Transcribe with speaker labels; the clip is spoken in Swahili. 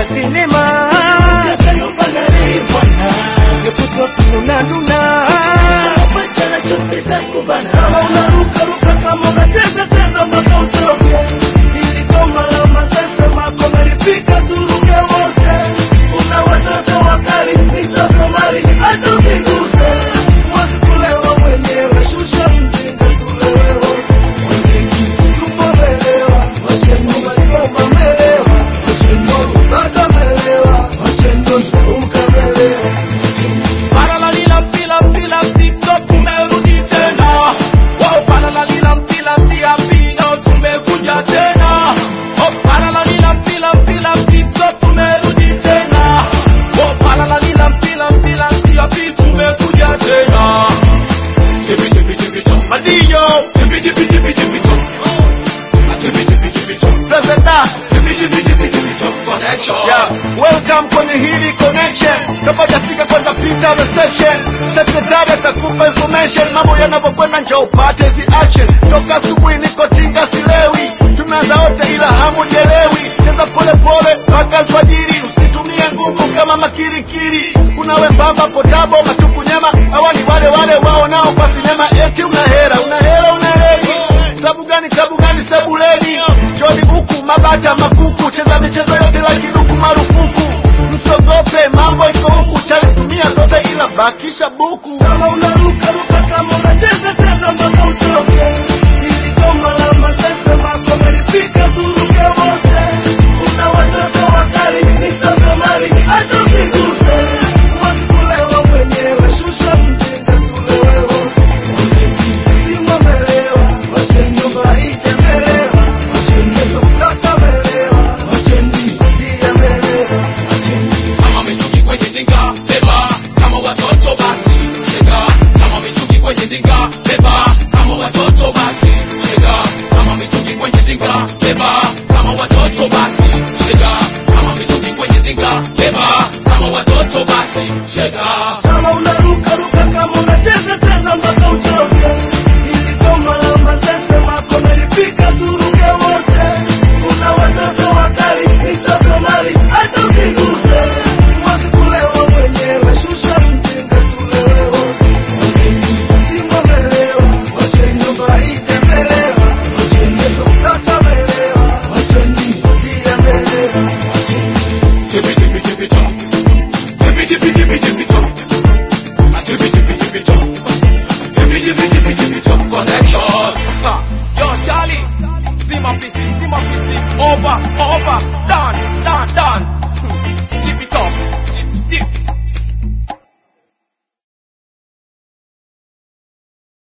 Speaker 1: za sinema. Nyumba na ribwana Nikuto tunanuna Sabacha na chupi za kubana. Kama unaruka ruka kama unacheza cheza mpaka uchoke. Ili koma la mazese mako melipika turuke wote. Una watoto wakali nisa Somali acha usiguse. Mwasi kulewa mwenyewe shusha mzinga tulewe wote. Mwenyengi yupo melewa wachendo walipomba melewa. Wachendo bada melewa wachendo uka melewa.
Speaker 2: Paralalila mpila mpila TikTok tumerudi tena. Wow, paralalila mpila tia pino tumekuja tena. Oh, paralalila mpila mpila TikTok tumerudi tena. Oh, paralalila mpila mpila tia pino tumekuja tena. Tipi tipi tipi top Madinho. Tipi tipi tipi tipi top. Tipi tipi tipi top Presenta. Tipi tipi tipi tipi top Connection.
Speaker 1: Yeah, welcome kwenye hili connection. Kabla hujafika kwanza pita reception. Secretary atakupa information. Mambo yanavyokwenda njoo upate zi action. Toka asubuhi niko tinga silewi. Tumeanza wote ila hamujelewi. Cheza pole pole mpaka alfajiri. Usitumie nguvu kama makirikiri. Kuna wembamba potabo matuku nyama. Hawa ni wale wale wao nao kwa sinema. Eti unahera tabu gani sebuleni. Joni buku mabata makuku. Cheza michezo yote lakini huku marufuku. Msogope mambo iko huku. Chalitumia zote ila bakisha buku. Kama unaruka ruka kama unacheza cheza mpaka uchoke. Ili koma la mazese mako melipika turuke wote. Una watoto wakali nisa Somali acha usiguse. Mwasi kulewa mwenyewe shusha mzinga tulewe wote. Mwenyengi simba melewa wachendo baite melewa. Wachendo kata melewa wachendi pia melewa.
Speaker 2: Kama mitungi kwenye dinga beba, kama watoto basi chega. Kama mitungi kwenye dinga beba, kama watoto basi chega. Kama mitungi kwenye dinga beba, kama watoto basi chega. Kama mitungi kwenye dinga beba, kama watoto basi chega.
Speaker 1: Kama unaruka ruka kama unacheza cheza mpaka uchoke. Ili koma la mazese mako melipika turuke wote. Una watoto wakali nisa Somali acha usiguse. Mwasi kulewa mwenyewe shusha mzinga tulewe wote. Mwenyengi simba melewa wachendo baite melewa. Wachendo kata melewa wachendi pia melewa.
Speaker 2: Tipi tipi tipi top. Tipi tipi tipi tipi top. Tipi tipi tipi top. Tipi tipi tipi tipi top Connection. Yo Charlie, zima pisi, over, down.